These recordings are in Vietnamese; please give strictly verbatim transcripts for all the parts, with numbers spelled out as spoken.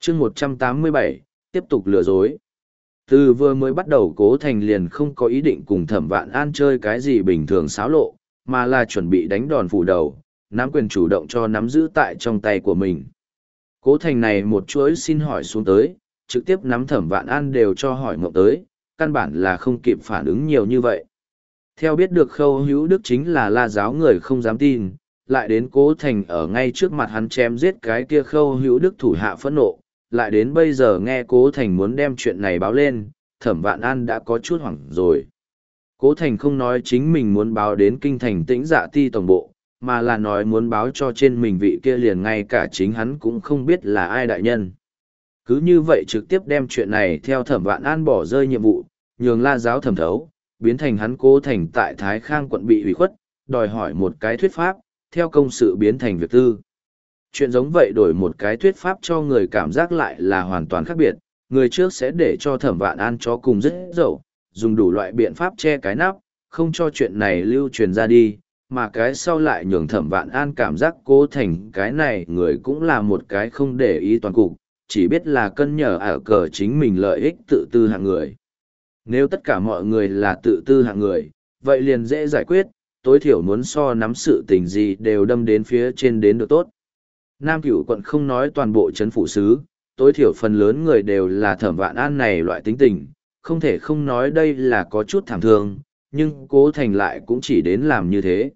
chương một trăm tám mươi bảy, tiếp tục lừa dối. Từ vừa mới bắt đầu Cố Thành liền không có ý định cùng Thẩm Vạn An chơi cái gì bình thường xáo lộ, mà là chuẩn bị đánh đòn phủ đầu, nắm quyền chủ động cho nắm giữ tại trong tay của mình. Cố Thành này một chuỗi xin hỏi xuống tới, trực tiếp nắm Thẩm Vạn An đều cho hỏi ngộng tới, căn bản là không kịp phản ứng nhiều như vậy. Theo biết được Khâu Hữu Đức chính là La Giáo người không dám tin, lại đến Cố Thành ở ngay trước mặt hắn chém giết cái kia Khâu Hữu Đức thủ hạ phẫn nộ, lại đến bây giờ nghe Cố Thành muốn đem chuyện này báo lên, Thẩm Vạn An đã có chút hoảng rồi. Cố Thành không nói chính mình muốn báo đến kinh thành Tĩnh Dạ Ti tổng bộ, mà là nói muốn báo cho trên mình vị kia liền ngay cả chính hắn cũng không biết là ai đại nhân. Cứ như vậy trực tiếp đem chuyện này theo Thẩm Vạn An bỏ rơi nhiệm vụ, nhường La Giáo thẩm thấu, biến thành hắn Cố Thành tại Thái Khang quận bị hủy khuất, đòi hỏi một cái thuyết pháp, theo công sự biến thành việc tư. Chuyện giống vậy đổi một cái thuyết pháp cho người cảm giác lại là hoàn toàn khác biệt, người trước sẽ để cho Thẩm Vạn An cho cùng rất dậu, dùng đủ loại biện pháp che cái nắp, không cho chuyện này lưu truyền ra đi, mà cái sau lại nhường Thẩm Vạn An cảm giác Cố Thành cái này người cũng là một cái không để ý toàn cục, chỉ biết là cân nhở ở cờ chính mình lợi ích tự tư hạng người. Nếu tất cả mọi người là tự tư hạng người, vậy liền dễ giải quyết, tối thiểu muốn so nắm sự tình gì đều đâm đến phía trên đến được tốt. Nam Cửu quận không nói toàn bộ trấn phủ sứ, tối thiểu phần lớn người đều là Thẩm Vạn An này loại tính tình, không thể không nói đây là có chút thảm thương, nhưng Cố Thành lại cũng chỉ đến làm như thế.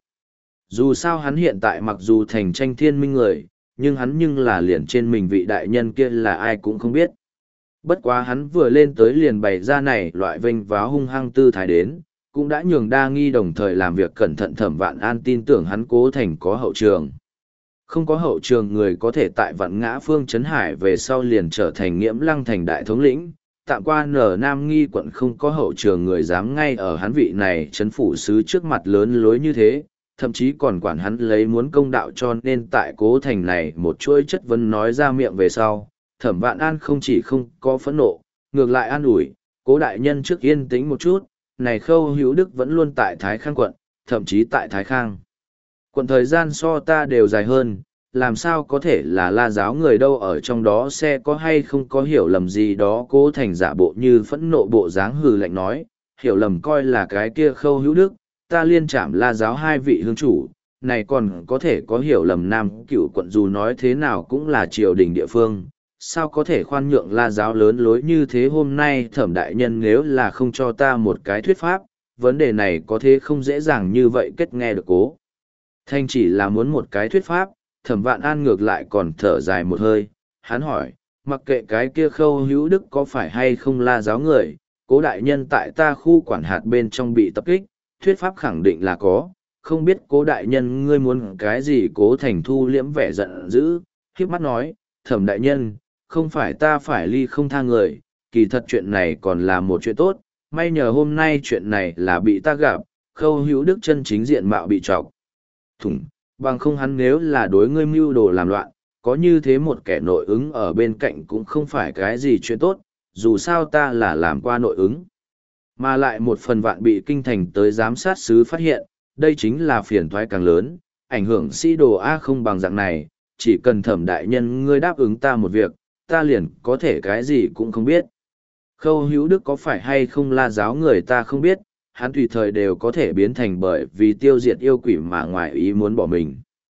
Dù sao hắn hiện tại mặc dù thành tranh thiên minh người, nhưng hắn nhưng là liền trên mình vị đại nhân kia là ai cũng không biết. Bất quá hắn vừa lên tới liền bày ra này loại vênh váo hung hăng tư thái đến, cũng đã nhường đa nghi đồng thời làm việc cẩn thận Thẩm Vạn An tin tưởng hắn Cố Thành có hậu trường. Không có hậu trường người có thể tại Vạn Ngã Phương Trấn Hải về sau liền trở thành Nghiễm Lăng thành đại thống lĩnh, tạm qua nở Nam Nghi quận không có hậu trường người dám ngay ở hắn vị này trấn phủ sứ trước mặt lớn lối như thế, thậm chí còn quản hắn lấy muốn công đạo cho nên tại Cố Thành này một chuỗi chất vấn nói ra miệng về sau, Thẩm Vạn An không chỉ không có phẫn nộ, ngược lại an ủi, Cố đại nhân trước yên tĩnh một chút, này Khâu Hữu Đức vẫn luôn tại Thái Khang quận, thậm chí tại Thái Khang quận thời gian so ta đều dài hơn, làm sao có thể là La Giáo người đâu, ở trong đó sẽ có hay không có hiểu lầm gì đó. Cố Thành giả bộ như phẫn nộ bộ dáng hừ lạnh nói, hiểu lầm coi là cái kia Khâu Hữu Đức, ta liên trảm La Giáo hai vị hương chủ, này còn có thể có hiểu lầm Nam Cửu quận dù nói thế nào cũng là triều đình địa phương, sao có thể khoan nhượng La Giáo lớn lối như thế. Hôm nay Thẩm đại nhân nếu là không cho ta một cái thuyết pháp, vấn đề này có thế không dễ dàng như vậy kết nghe được. Cố Thành chỉ là muốn một cái thuyết pháp, Thẩm Vạn An ngược lại còn thở dài một hơi, hắn hỏi, mặc kệ cái kia Khâu Hữu Đức có phải hay không La Giáo người, Cố đại nhân tại ta khu quản hạt bên trong bị tập kích, thuyết pháp khẳng định là có, không biết Cố đại nhân ngươi muốn cái gì. Cố Thành thu liễm vẻ giận dữ, khiếp mắt nói, Thẩm đại nhân, không phải ta phải ly không tha người, kỳ thật chuyện này còn là một chuyện tốt, may nhờ hôm nay chuyện này là bị ta gặp, Khâu Hữu Đức chân chính diện mạo bị trọc thủng, bằng không hắn nếu là đối ngươi mưu đồ làm loạn, có như thế một kẻ nội ứng ở bên cạnh cũng không phải cái gì chuyện tốt, dù sao ta là làm qua nội ứng. Mà lại một phần vạn bị kinh thành tới giám sát sứ phát hiện, đây chính là phiền toái càng lớn, ảnh hưởng sĩ đồ A không bằng dạng này, chỉ cần Thẩm đại nhân ngươi đáp ứng ta một việc, ta liền có thể cái gì cũng không biết. Khâu Hữu Đức có phải hay không La Giáo người ta không biết, hắn tùy thời đều có thể biến thành bởi vì tiêu diệt yêu quỷ mà ngoài ý muốn bỏ mình.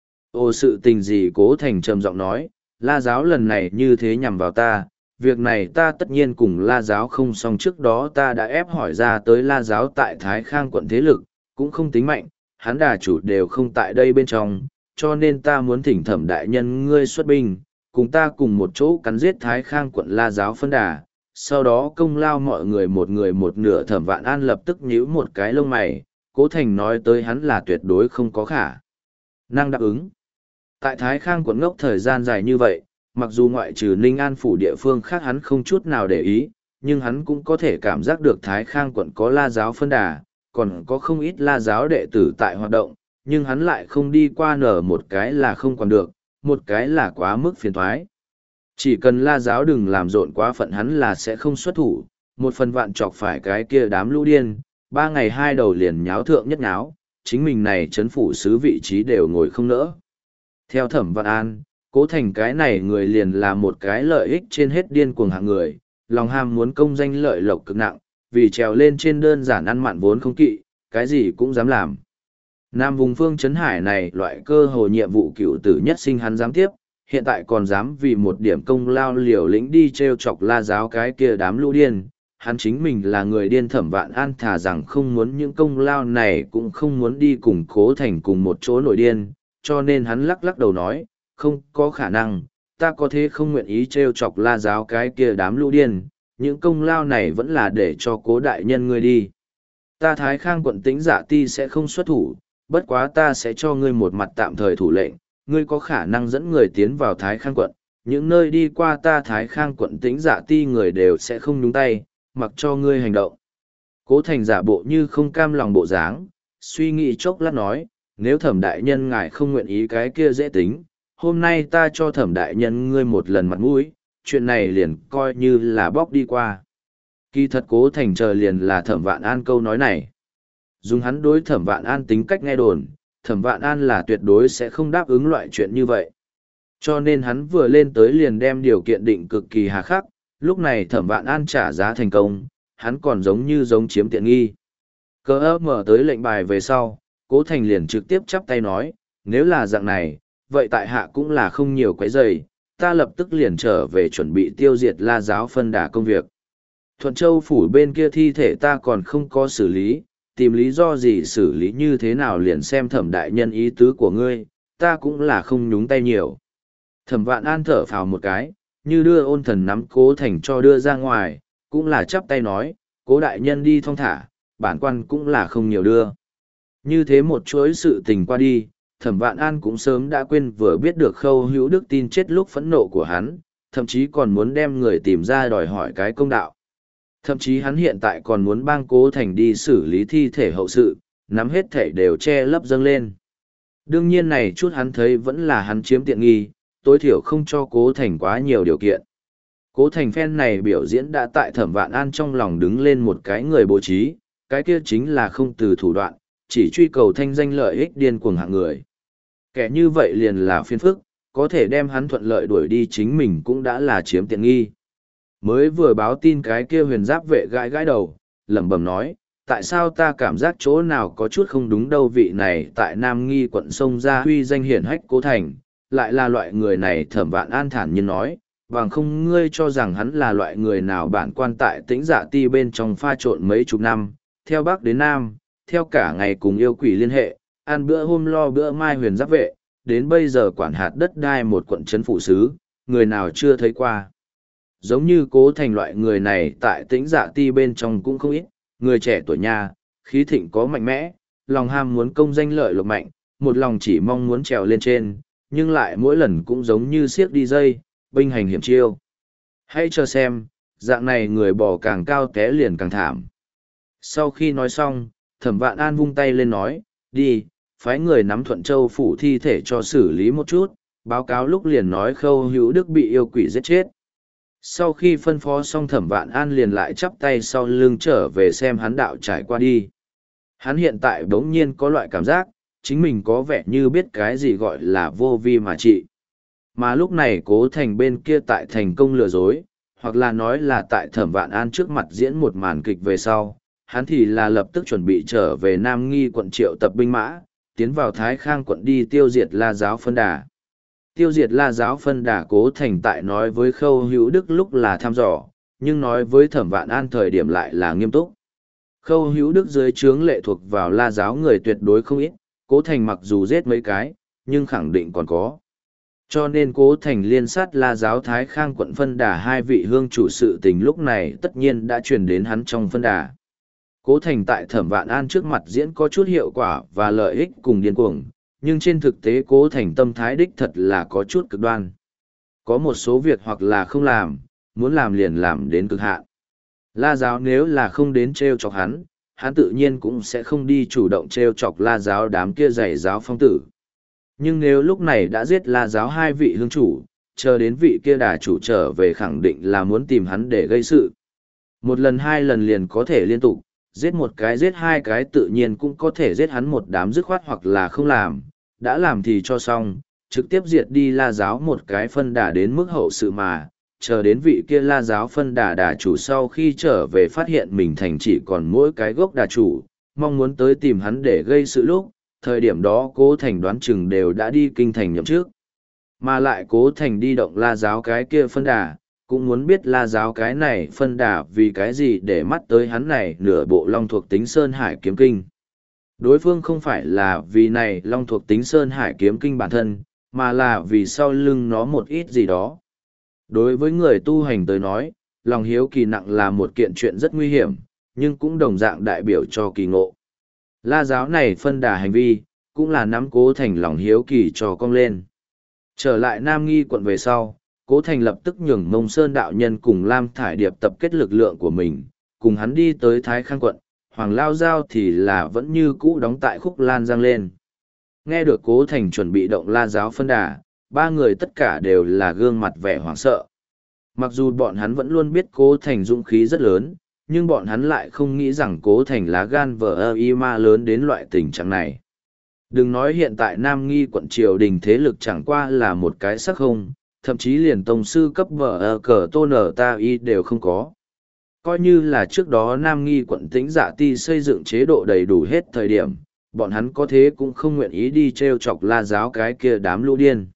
Ô sự tình gì? Cố Thành trầm giọng nói, La Giáo lần này như thế nhằm vào ta, việc này ta tất nhiên cùng La Giáo không xong. Trước đó ta đã ép hỏi ra tới La Giáo tại Thái Khang quận thế lực, cũng không tính mạnh, hắn đà chủ đều không tại đây bên trong, cho nên ta muốn thỉnh Thẩm đại nhân ngươi xuất binh, cùng ta cùng một chỗ cắn giết Thái Khang quận La Giáo phân đà, sau đó công lao mọi người một người một nửa. Thẩm Vạn An lập tức nhíu một cái lông mày, Cố Thành nói tới hắn là tuyệt đối không có khả năng đáp ứng. Tại Thái Khang quận ngốc thời gian dài như vậy, mặc dù ngoại trừ Ninh An phủ địa phương khác hắn không chút nào để ý, nhưng hắn cũng có thể cảm giác được Thái Khang quận có La Giáo phân đà, còn có không ít La Giáo đệ tử tại hoạt động, nhưng hắn lại không đi qua nở một cái là không còn được, một cái là quá mức phiền toái. Chỉ cần La Giáo đừng làm rộn quá phận hắn là sẽ không xuất thủ, một phần vạn chọc phải cái kia đám lũ điên, ba ngày hai đầu liền nháo thượng nhất nháo, chính mình này chấn phủ sứ vị trí đều ngồi không nỡ. Theo Thẩm Vạn An, Cố Thành cái này người liền là một cái lợi ích trên hết điên cuồng hạng người, lòng ham muốn công danh lợi lộc cực nặng, vì trèo lên trên đơn giản ăn mặn vốn không kỵ, cái gì cũng dám làm. Nam vùng phương Trấn Hải này loại cơ hồ nhiệm vụ cựu tử nhất sinh hắn dám tiếp, hiện tại còn dám vì một điểm công lao liều lĩnh đi treo chọc La Giáo cái kia đám lũ điên. Hắn chính mình là người điên Thẩm Vạn An thà rằng không muốn những công lao này cũng không muốn đi cùng Cố Thành cùng một chỗ nổi điên, cho nên hắn lắc lắc đầu nói, không có khả năng, ta có thế không nguyện ý treo chọc La Giáo cái kia đám lũ điên, những công lao này vẫn là để cho Cố đại nhân ngươi đi. Ta Thái Khang quận Tĩnh Dạ Ti sẽ không xuất thủ, bất quá ta sẽ cho ngươi một mặt tạm thời thủ lệnh, ngươi có khả năng dẫn người tiến vào Thái Khang quận, những nơi đi qua ta Thái Khang quận Tĩnh Dạ Ti người đều sẽ không nhúng tay, mặc cho ngươi hành động. Cố Thành giả bộ như không cam lòng bộ dáng, suy nghĩ chốc lát nói, nếu Thẩm đại nhân ngài không nguyện ý cái kia dễ tính, hôm nay ta cho Thẩm đại nhân ngươi một lần mặt mũi, chuyện này liền coi như là bóc đi qua. Kỳ thật Cố Thành chờ liền là Thẩm Vạn An câu nói này. Dùng hắn đối Thẩm Vạn An tính cách nghe đồn, Thẩm Vạn An là tuyệt đối sẽ không đáp ứng loại chuyện như vậy. Cho nên hắn vừa lên tới liền đem điều kiện định cực kỳ hà khắc, lúc này Thẩm Vạn An trả giá thành công, hắn còn giống như giống chiếm tiện nghi. Cơ ấp mở tới lệnh bài về sau, Cố Thành liền trực tiếp chắp tay nói, nếu là dạng này, vậy tại hạ cũng là không nhiều quấy rầy, ta lập tức liền trở về chuẩn bị tiêu diệt La Giáo phân đà công việc. Thuận Châu phủ bên kia thi thể ta còn không có xử lý, tìm lý do gì xử lý như thế nào liền xem Thẩm đại nhân ý tứ của ngươi, ta cũng là không nhúng tay nhiều. Thẩm Vạn An thở phào một cái, như đưa Ôn Thần nắm Cố Thành cho đưa ra ngoài, cũng là chắp tay nói, Cố đại nhân đi thong thả, bản quan cũng là không nhiều đưa. Như thế một chuỗi sự tình qua đi, Thẩm Vạn An cũng sớm đã quên vừa biết được Khâu Hữu Đức tin chết lúc phẫn nộ của hắn, thậm chí còn muốn đem người tìm ra đòi hỏi cái công đạo. Thậm chí hắn hiện tại còn muốn bang Cố Thành đi xử lý thi thể hậu sự, nắm hết thể đều che lấp dâng lên. Đương nhiên này chút hắn thấy vẫn là hắn chiếm tiện nghi, tối thiểu không cho Cố Thành quá nhiều điều kiện. Cố Thành phen này biểu diễn đã tại Thẩm Vạn An trong lòng đứng lên một cái người bố trí, cái kia chính là không từ thủ đoạn, chỉ truy cầu thanh danh lợi ích điên cuồng hạng người. Kẻ như vậy liền là phiền phức, có thể đem hắn thuận lợi đuổi đi chính mình cũng đã là chiếm tiện nghi. Mới vừa báo tin cái kia huyền giáp vệ gãi gãi đầu, lẩm bẩm nói, tại sao ta cảm giác chỗ nào có chút không đúng đâu, vị này tại Nam Nghi quận sông ra huy danh hiển hách Cố Thành, lại là loại người này. Thẩm Vạn An thản nhiên nói, bằng không ngươi cho rằng hắn là loại người nào bản quan tại Tĩnh Dạ Ti bên trong pha trộn mấy chục năm, theo Bắc đến Nam, theo cả ngày cùng yêu quỷ liên hệ, ăn bữa hôm lo bữa mai huyền giáp vệ, đến bây giờ quản hạt đất đai một quận trấn phủ sứ, người nào chưa thấy qua. Giống như Cố Thành loại người này tại Tĩnh Dạ Ti bên trong cũng không ít, người trẻ tuổi nha, khí thịnh có mạnh mẽ, lòng ham muốn công danh lợi lộc mạnh, một lòng chỉ mong muốn trèo lên trên, nhưng lại mỗi lần cũng giống như siếc đi dây, binh hành hiểm chiêu. Hãy cho xem, dạng này người bò càng cao té liền càng thảm. Sau khi nói xong, Thẩm Vạn An vung tay lên nói, đi, phái người nắm Thuận Châu phủ thi thể cho xử lý một chút, báo cáo lúc liền nói Khâu Hữu Đức bị yêu quỷ giết chết. Sau khi phân phó xong, Thẩm Vạn An liền lại chắp tay sau lưng trở về xem hắn đạo trải qua đi. Hắn hiện tại bỗng nhiên có loại cảm giác, chính mình có vẻ như biết cái gì gọi là vô vi mà trị. Mà lúc này Cố Thành bên kia tại thành công lừa dối, hoặc là nói là tại Thẩm Vạn An trước mặt diễn một màn kịch về sau, hắn thì là lập tức chuẩn bị trở về Nam Nghi quận triệu tập binh mã, tiến vào Thái Khang quận đi tiêu diệt La Giáo phân đà. Tiêu diệt La Giáo phân đà Cố Thành tại nói với Khâu Hữu Đức lúc là thăm dò, nhưng nói với Thẩm Vạn An thời điểm lại là nghiêm túc. Khâu Hữu Đức dưới trướng lệ thuộc vào La Giáo người tuyệt đối không ít, Cố Thành mặc dù giết mấy cái, nhưng khẳng định còn có. Cho nên Cố Thành liên sát La Giáo Thái Khang quận phân đà hai vị hương chủ sự tình lúc này tất nhiên đã truyền đến hắn trong phân đà. Cố Thành tại Thẩm Vạn An trước mặt diễn có chút hiệu quả và lợi ích cùng điên cuồng, nhưng trên thực tế Cố Thành tâm thái đích thật là có chút cực đoan. Có một số việc hoặc là không làm, muốn làm liền làm đến cực hạn. La Giáo nếu là không đến treo chọc hắn, hắn tự nhiên cũng sẽ không đi chủ động treo chọc La Giáo đám kia giày giáo phong tử. Nhưng nếu lúc này đã giết La Giáo hai vị hương chủ, chờ đến vị kia đà chủ trở về khẳng định là muốn tìm hắn để gây sự. Một lần hai lần liền có thể liên tục, giết một cái giết hai cái tự nhiên cũng có thể giết hắn một đám dứt khoát hoặc là không làm, đã làm thì cho xong, trực tiếp diệt đi La giáo một cái phân đà đến mức hậu sự mà, chờ đến vị kia La giáo phân đà đà chủ sau khi trở về phát hiện mình thành chỉ còn mỗi cái gốc đà chủ, mong muốn tới tìm hắn để gây sự lúc, thời điểm đó Cố Thành đoán chừng đều đã đi kinh thành nhậm trước. Mà lại Cố Thành đi động La giáo cái kia phân đà, cũng muốn biết La giáo cái này phân đà vì cái gì để mắt tới hắn này nửa bộ long thuộc tính Sơn Hải kiếm kinh. Đối phương không phải là vì này long thuộc tính Sơn Hải kiếm kinh bản thân, mà là vì sau lưng nó một ít gì đó. Đối với người tu hành tới nói, lòng hiếu kỳ nặng là một kiện chuyện rất nguy hiểm, nhưng cũng đồng dạng đại biểu cho kỳ ngộ. La giáo này phân đà hành vi, cũng là nắm Cố Thành lòng hiếu kỳ cho cong lên. Trở lại Nam Nghi quận về sau, Cố Thành lập tức nhường Mông Sơn đạo nhân cùng Lam Thải Điệp tập kết lực lượng của mình, cùng hắn đi tới Thái Khang quận, Hoàng Lao Giao thì là vẫn như cũ đóng tại Khúc Lan Giang lên. Nghe được Cố Thành chuẩn bị động La giáo phân đà, ba người tất cả đều là gương mặt vẻ hoảng sợ. Mặc dù bọn hắn vẫn luôn biết Cố Thành dũng khí rất lớn, nhưng bọn hắn lại không nghĩ rằng Cố Thành lá gan vờ ơ y ma lớn đến loại tình trạng này. Đừng nói hiện tại Nam Nghi quận triều đình thế lực chẳng qua là một cái sắc không, thậm chí liền tông sư cấp vờ ơ cờ tôn ở ta y đều không có. Coi như là trước đó Nam Nghi quận Tĩnh Dạ Ti xây dựng chế độ đầy đủ hết thời điểm, bọn hắn có thế cũng không nguyện ý đi treo chọc La giáo cái kia đám lũ điên.